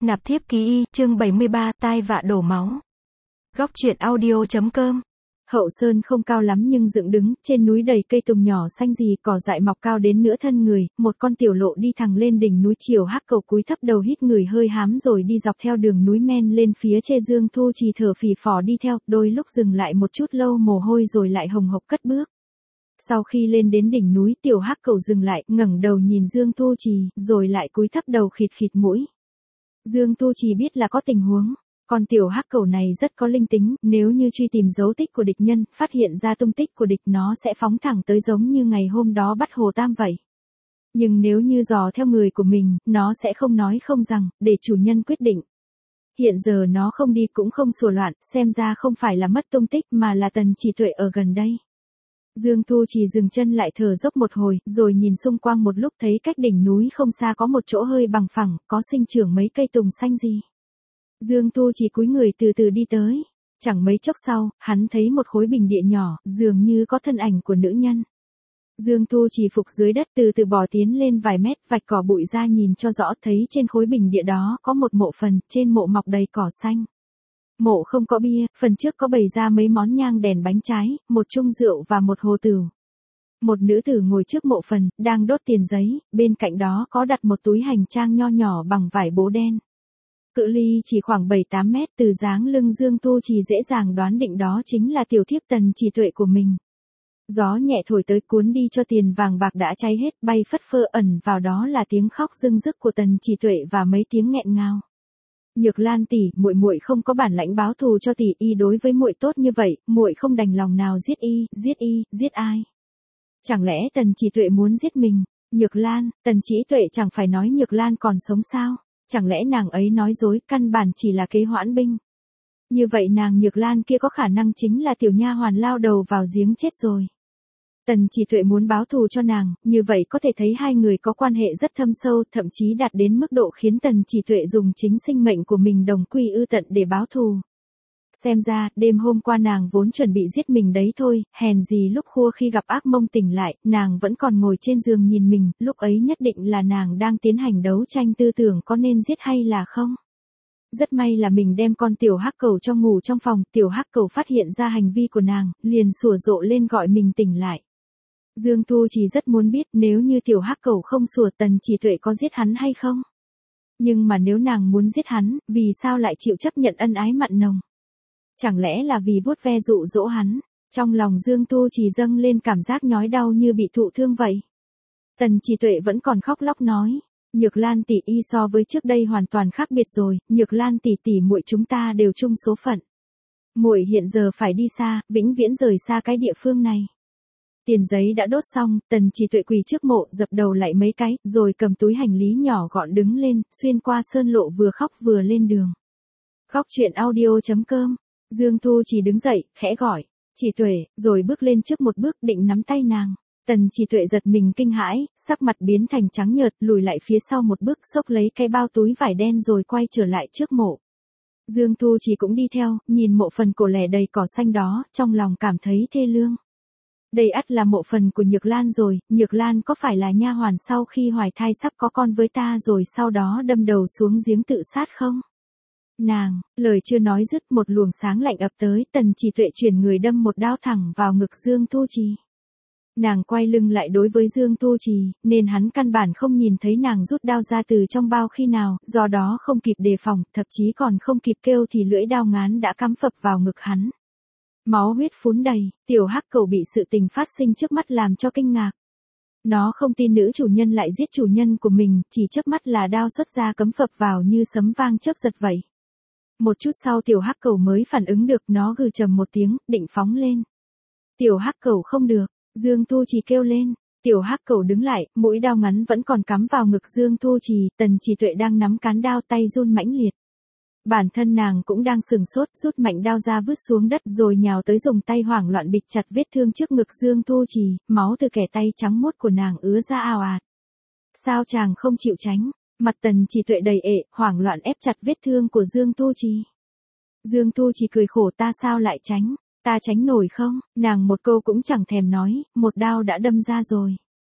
Nạp thiếp ký y, chương 73, tai vạ đổ máu. Góc truyện audio.com. Hậu sơn không cao lắm nhưng dựng đứng, trên núi đầy cây tùng nhỏ xanh rì, cỏ dại mọc cao đến nửa thân người, một con tiểu lộ đi thẳng lên đỉnh núi. Chiều Hắc Cầu cúi thấp đầu hít người hơi hám rồi đi dọc theo đường núi men lên phía trên. Dương Thu Trì thở phì phò đi theo, đôi lúc dừng lại một chút lâu mồ hôi rồi lại hồng hộc cất bước. Sau khi lên đến đỉnh núi, tiểu Hắc Cầu dừng lại, ngẩng đầu nhìn Dương Thu Trì, rồi lại cúi thấp đầu khịt khịt mũi. Dương Tu Trì biết là có tình huống, con tiểu Hắc Cầu này rất có linh tính, nếu như truy tìm dấu tích của địch nhân, phát hiện ra tung tích của địch nó sẽ phóng thẳng tới giống như ngày hôm đó bắt Hồ Tam vậy. Nhưng nếu như dò theo người của mình, nó sẽ không nói không rằng, để chủ nhân quyết định. Hiện giờ nó không đi cũng không sủa loạn, xem ra không phải là mất tung tích mà là Tần Chỉ Tuệ ở gần đây. Dương Thu Trì dừng chân lại thở dốc một hồi, rồi nhìn xung quanh một lúc thấy cách đỉnh núi không xa có một chỗ hơi bằng phẳng, có sinh trưởng mấy cây tùng xanh gì. Dương Thu Trì cúi người từ từ đi tới. Chẳng mấy chốc sau, hắn thấy một khối bình địa nhỏ, dường như có thân ảnh của nữ nhân. Dương Thu Trì phục dưới đất từ từ bò tiến lên vài mét, vạch cỏ bụi ra nhìn cho rõ, thấy trên khối bình địa đó có một mộ phần, trên mộ mọc đầy cỏ xanh. Mộ không có bia, phần trước có bày ra mấy món nhang đèn bánh trái, một chung rượu và một hồ tửu. Một nữ tử ngồi trước mộ phần, đang đốt tiền giấy, bên cạnh đó có đặt một túi hành trang nho nhỏ bằng vải bố đen. Cự ly chỉ khoảng 7-8 mét, từ dáng lưng Dương Tu Trì dễ dàng đoán định đó chính là tiểu thiếp Tần Chỉ Tuệ của mình. Gió nhẹ thổi tới cuốn đi cho tiền vàng bạc đã cháy hết, bay phất phơ, ẩn vào đó là tiếng khóc rưng rức của Tần Chỉ Tuệ và mấy tiếng nghẹn ngào. Nhược Lan tỷ, muội không có bản lãnh báo thù cho tỷ, y đối với muội tốt như vậy, muội không đành lòng nào giết y, giết ai? Chẳng lẽ Tần Chỉ Tuệ muốn giết mình? Nhược Lan, Tần Chỉ Tuệ chẳng phải nói Nhược Lan còn sống sao? Chẳng lẽ nàng ấy nói dối, căn bản chỉ là kế hoãn binh? Như vậy nàng Nhược Lan kia có khả năng chính là tiểu nha hoàn lao đầu vào giếng chết rồi. Tần Chỉ Tuệ muốn báo thù cho nàng, như vậy có thể thấy hai người có quan hệ rất thâm sâu, thậm chí đạt đến mức độ khiến Tần Chỉ Tuệ dùng chính sinh mệnh của mình đồng quy ư tận để báo thù. Xem ra, đêm hôm qua nàng vốn chuẩn bị giết mình đấy thôi, hèn gì lúc khua khi gặp ác mộng tỉnh lại, nàng vẫn còn ngồi trên giường nhìn mình, lúc ấy nhất định là nàng đang tiến hành đấu tranh tư tưởng có nên giết hay là không. Rất may là mình đem con tiểu Hắc Cầu cho ngủ trong phòng, tiểu Hắc Cầu phát hiện ra hành vi của nàng, liền sủa rộ lên gọi mình tỉnh lại. Dương Tu Trì rất muốn biết nếu như tiểu Hắc Cầu không sủa, Tần Chỉ Tuệ có giết hắn hay không. Nhưng mà nếu nàng muốn giết hắn, vì sao lại chịu chấp nhận ân ái mặn nồng? Chẳng lẽ là vì vuốt ve dụ dỗ hắn? Trong lòng Dương Tu Trì dâng lên cảm giác nhói đau như bị thụ thương vậy. Tần Chỉ Tuệ vẫn còn khóc lóc nói, Nhược Lan tỷ, y so với trước đây hoàn toàn khác biệt rồi, Nhược Lan tỷ tỷ, muội chúng ta đều chung số phận. Muội hiện giờ phải đi xa, vĩnh viễn rời xa cái địa phương này. Tiền giấy đã đốt xong, Tần Chỉ Tuệ quỳ trước mộ, dập đầu lại mấy cái, rồi cầm túi hành lý nhỏ gọn đứng lên, xuyên qua sơn lộ, vừa khóc vừa lên đường. Góc truyện audio.com. Dương Thu Trì đứng dậy, khẽ gọi, Chỉ Tuệ, rồi bước lên trước một bước định nắm tay nàng. Tần Chỉ Tuệ giật mình kinh hãi, sắc mặt biến thành trắng nhợt, lùi lại phía sau một bước, xốc lấy cái bao túi vải đen rồi quay trở lại trước mộ. Dương Thu Trì cũng đi theo, nhìn mộ phần cổ lẻ đầy cỏ xanh đó, trong lòng cảm thấy thê lương. Đây ắt là mộ phần của Nhược Lan rồi, Nhược Lan có phải là nha hoàn sau khi hoài thai sắp có con với ta rồi sau đó đâm đầu xuống giếng tự sát không? Nàng, lời chưa nói dứt, một luồng sáng lạnh ập tới, Tần Chỉ Tuệ chuyển người đâm một đao thẳng vào ngực Dương Tu Trì. Nàng quay lưng lại đối với Dương Tu Trì, nên hắn căn bản không nhìn thấy nàng rút đao ra từ trong bao khi nào, do đó không kịp đề phòng, thậm chí còn không kịp kêu thì lưỡi đao ngắn đã cắm phập vào ngực hắn. Máu huyết phún đầy, tiểu Hắc Cầu bị sự tình phát sinh trước mắt làm cho kinh ngạc. Nó không tin nữ chủ nhân lại giết chủ nhân của mình, chỉ chớp mắt là đao xuất ra cắm phập vào như sấm vang chớp giật vậy. Một chút sau tiểu Hắc Cầu mới phản ứng được, nó gừ trầm một tiếng, định phóng lên. Tiểu Hắc Cầu không được, Dương Tu Trì kêu lên. Tiểu Hắc Cầu đứng lại, mũi đao ngắn vẫn còn cắm vào ngực Dương Tu Trì, Tần Chỉ Tuệ đang nắm cán đao, tay run mãnh liệt. Bản thân nàng cũng đang sừng sốt, rút mạnh đao ra vứt xuống đất rồi nhào tới dùng tay hoảng loạn bịt chặt vết thương trước ngực Dương Tu Trì, máu từ kẻ tay trắng muốt của nàng ứa ra ào ạt. Sao chàng không chịu tránh? Mặt Tần Chỉ Tuệ đầy ệ, hoảng loạn ép chặt vết thương của Dương Tu Trì. Dương Tu Trì cười khổ, ta sao lại tránh? Ta tránh nổi không? Nàng một câu cũng chẳng thèm nói, một đao đã đâm ra rồi.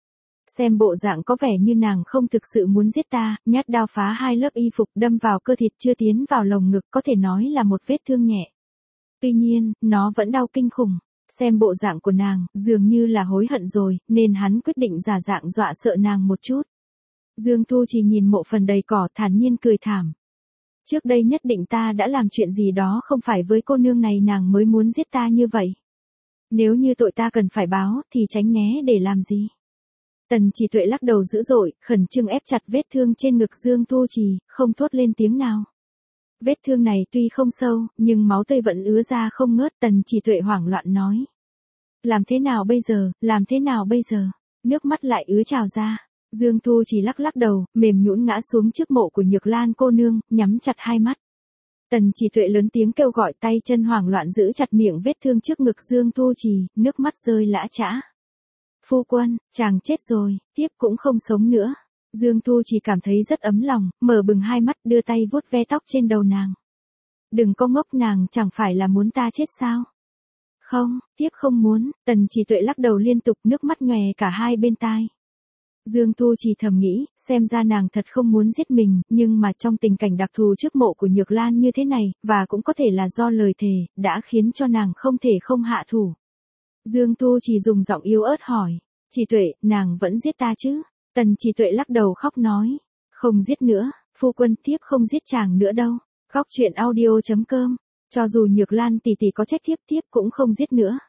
Xem bộ dạng có vẻ như nàng không thực sự muốn giết ta, nhát đao phá 2 lớp y phục đâm vào cơ thịt chưa tiến vào lồng ngực, có thể nói là một vết thương nhẹ. Tuy nhiên, nó vẫn đau kinh khủng. Xem bộ dạng của nàng, dường như là hối hận rồi, nên hắn quyết định giả dạng dọa sợ nàng một chút. Dương Thu chỉ nhìn mộ phần đầy cỏ thản nhiên cười thảm. Trước đây nhất định ta đã làm chuyện gì đó không phải với cô nương này nàng mới muốn giết ta như vậy. Nếu như tội ta cần phải báo thì tránh né để làm gì. Tần Chỉ Tuệ lắc đầu dữ dội, khẩn trương ép chặt vết thương trên ngực Dương Thu Trì, không thốt lên tiếng nào. Vết thương này tuy không sâu, nhưng máu tươi vẫn ứa ra không ngớt. Tần Chỉ Tuệ hoảng loạn nói. Làm thế nào bây giờ, làm thế nào bây giờ? Nước mắt lại ứa trào ra. Dương Thu chỉ lắc lắc đầu, mềm nhũn ngã xuống trước mộ của Nhược Lan cô nương, nhắm chặt hai mắt. Tần Chỉ Tuệ lớn tiếng kêu gọi, tay chân hoảng loạn giữ chặt miệng vết thương trước ngực Dương Thu Trì, nước mắt rơi lã chã. Phu quân, chàng chết rồi, tiếp cũng không sống nữa. Dương Thu chỉ cảm thấy rất ấm lòng, mở bừng hai mắt đưa tay vuốt ve tóc trên đầu nàng. Đừng có ngốc, nàng chẳng phải là muốn ta chết sao? Không, tiếp không muốn. Tần Chỉ Tuệ lắc đầu liên tục, nước mắt nhòe cả hai bên tai. Dương Thu chỉ thầm nghĩ, xem ra nàng thật không muốn giết mình, nhưng mà trong tình cảnh đặc thù trước mộ của Nhược Lan như thế này, và cũng có thể là do lời thề, đã khiến cho nàng không thể không hạ thủ. Dương Thu chỉ dùng giọng yếu ớt hỏi, Chỉ Tuệ, nàng vẫn giết ta chứ? Tần Chỉ Tuệ lắc đầu khóc nói, không giết nữa, phu quân, tiếp không giết chàng nữa đâu. Góc truyện audio.com, cho dù Nhược Lan tỷ tỷ có trách tiếp cũng không giết nữa.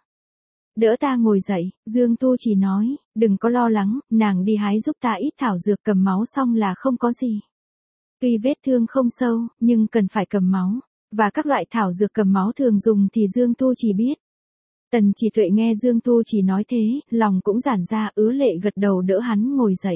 Đỡ ta ngồi dậy, Dương Tu chỉ nói, đừng có lo lắng, nàng đi hái giúp ta ít thảo dược cầm máu xong là không có gì. Tuy vết thương không sâu, nhưng cần phải cầm máu, và các loại thảo dược cầm máu thường dùng thì Dương Tu chỉ biết. Tần Chỉ Tuệ nghe Dương Tu chỉ nói thế, lòng cũng giãn ra, ứa lệ gật đầu đỡ hắn ngồi dậy.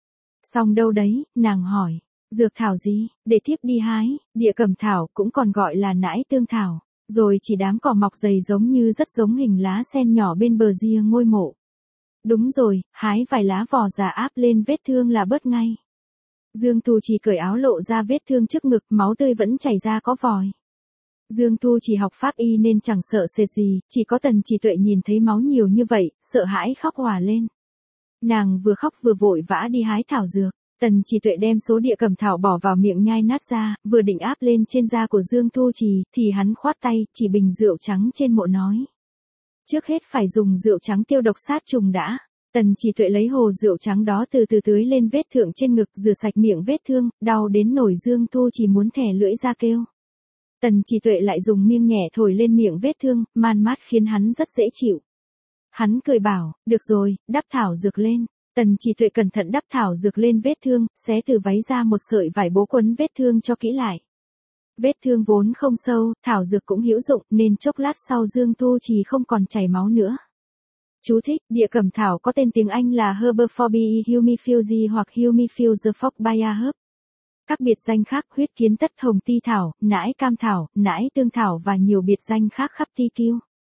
Xong đâu đấy, nàng hỏi, dược thảo gì, để tiếp đi hái, địa cẩm thảo cũng còn gọi là nãi tương thảo. Rồi chỉ đám cỏ mọc dày giống như rất giống hình lá sen nhỏ bên bờ ria ngôi mộ. Đúng rồi, hái vài lá vỏ già áp lên vết thương là bớt ngay. Dương Thu chỉ cởi áo lộ ra vết thương trước ngực, máu tươi vẫn chảy ra có vòi. Dương Thu chỉ học pháp y nên chẳng sợ sệt gì, chỉ có Tần Chỉ Tuệ nhìn thấy máu nhiều như vậy, sợ hãi khóc òa lên. Nàng vừa khóc vừa vội vã đi hái thảo dược. Tần Chỉ Tuệ đem số địa cẩm thảo bỏ vào miệng nhai nát ra, vừa định áp lên trên da của Dương Thu Trì, thì hắn khoát tay, chỉ bình rượu trắng trên mộ nói. Trước hết phải dùng rượu trắng tiêu độc sát trùng đã. Tần Chỉ Tuệ lấy hồ rượu trắng đó từ từ tưới lên vết thương trên ngực, rửa sạch miệng vết thương, đau đến nổi Dương Thu Trì muốn thè lưỡi ra kêu. Tần Chỉ Tuệ lại dùng miêng nhẹ thổi lên miệng vết thương, man mát khiến hắn rất dễ chịu. Hắn cười bảo, được rồi, đắp thảo dược lên. Tần Chỉ Tuệ cẩn thận đắp thảo dược lên vết thương, xé từ váy ra một sợi vải bố quấn vết thương cho kỹ lại. Vết thương vốn không sâu, thảo dược cũng hữu dụng, nên chốc lát sau Dương Thu Trì không còn chảy máu nữa. Chú thích, địa cẩm thảo có tên tiếng Anh là Herbophobia humifugi hoặc Humifuge fogbia herb. Các biệt danh khác huyết kiến tất, hồng ti thảo, nãi cam thảo, nãi tương thảo và nhiều biệt danh khác khắp thi kiêu.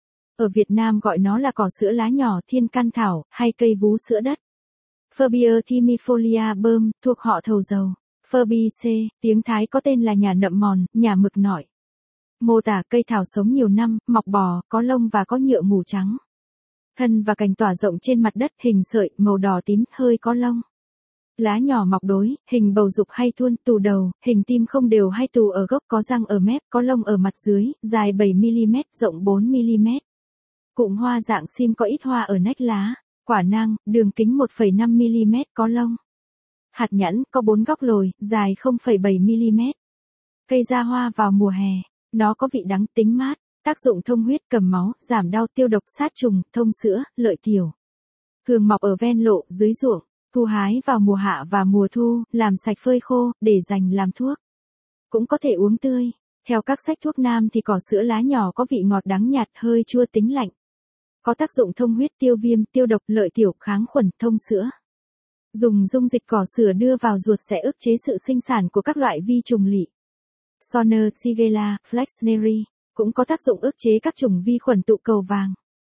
Ở Việt Nam gọi nó là cỏ sữa lá nhỏ thiên can thảo, hay cây vú sữa đất. Ferbia thimifolia bơm, thuộc họ thầu dầu. Ferbiaceae, tiếng Thái có tên là nhà nậm mòn, nhà mực nọi. Mô tả cây thảo sống nhiều năm, mọc bò, có lông và có nhựa mù trắng. Thân và cành tỏa rộng trên mặt đất, hình sợi, màu đỏ tím, hơi có lông. Lá nhỏ mọc đối, hình bầu dục hay thuôn, tù đầu, hình tim không đều hay tù ở gốc, có răng ở mép, có lông ở mặt dưới, dài 7mm, rộng 4mm. Cụm hoa dạng sim có ít hoa ở nách lá. Quả nang, đường kính 1,5mm có lông. Hạt nhẵn, có 4 góc lồi, dài 0,7mm. Cây ra hoa vào mùa hè. Nó có vị đắng tính mát, tác dụng thông huyết, cầm máu, giảm đau, tiêu độc sát trùng, thông sữa, lợi tiểu. Thường mọc ở ven lộ, dưới ruộng. Thu hái vào mùa hạ và mùa thu, làm sạch phơi khô, để dành làm thuốc. Cũng có thể uống tươi. Theo các sách thuốc nam thì cỏ sữa lá nhỏ có vị ngọt đắng nhạt, hơi chua tính lạnh. Có tác dụng thông huyết, tiêu viêm, tiêu độc, lợi tiểu, kháng khuẩn, thông sữa. Dùng dung dịch cỏ sữa đưa vào ruột sẽ ức chế sự sinh sản của các loại vi trùng lỵ. Sonner, Shigella, Flexneri, cũng có tác dụng ức chế các chủng vi khuẩn tụ cầu vàng.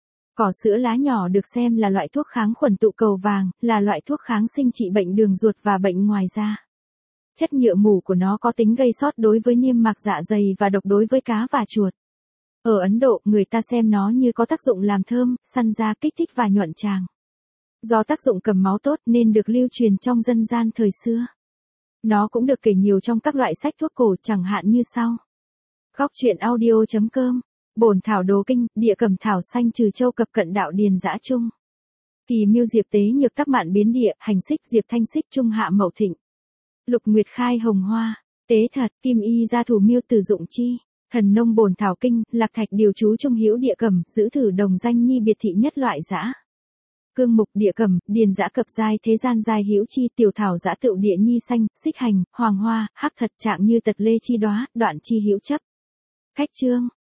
Cỏ sữa lá nhỏ được xem là loại thuốc kháng khuẩn tụ cầu vàng, là loại thuốc kháng sinh trị bệnh đường ruột và bệnh ngoài da. Chất nhựa mủ của nó có tính gây sót đối với niêm mạc dạ dày và độc đối với cá và chuột. Ở Ấn Độ, người ta xem nó như có tác dụng làm thơm, săn da, kích thích và nhuận tràng. Do tác dụng cầm máu tốt nên được lưu truyền trong dân gian thời xưa. Nó cũng được kể nhiều trong các loại sách thuốc cổ chẳng hạn như sau. Góc truyện audio.com. Bổn thảo đồ kinh, địa cầm thảo xanh trừ châu cập cận đạo điền dã trung. Kỳ miêu diệp tế nhược tắc mạn biến địa, hành xích diệp thanh xích trung hạ mậu thịnh. Lục nguyệt khai hồng hoa, tế thật, kim y gia thủ miêu tử dụng chi. Thần nông bổn thảo kinh, lạc thạch điều chú trung hữu địa cầm, giữ thử đồng danh nhi biệt thị nhất loại dã. Cương mục địa cầm, điền dã cập giai thế gian giai hữu chi tiểu thảo dã tựu địa nhi xanh, xích hành, hoàng hoa, hắc thật trạng như tật lê chi đóa, đoạn chi hữu chấp. Khách chương.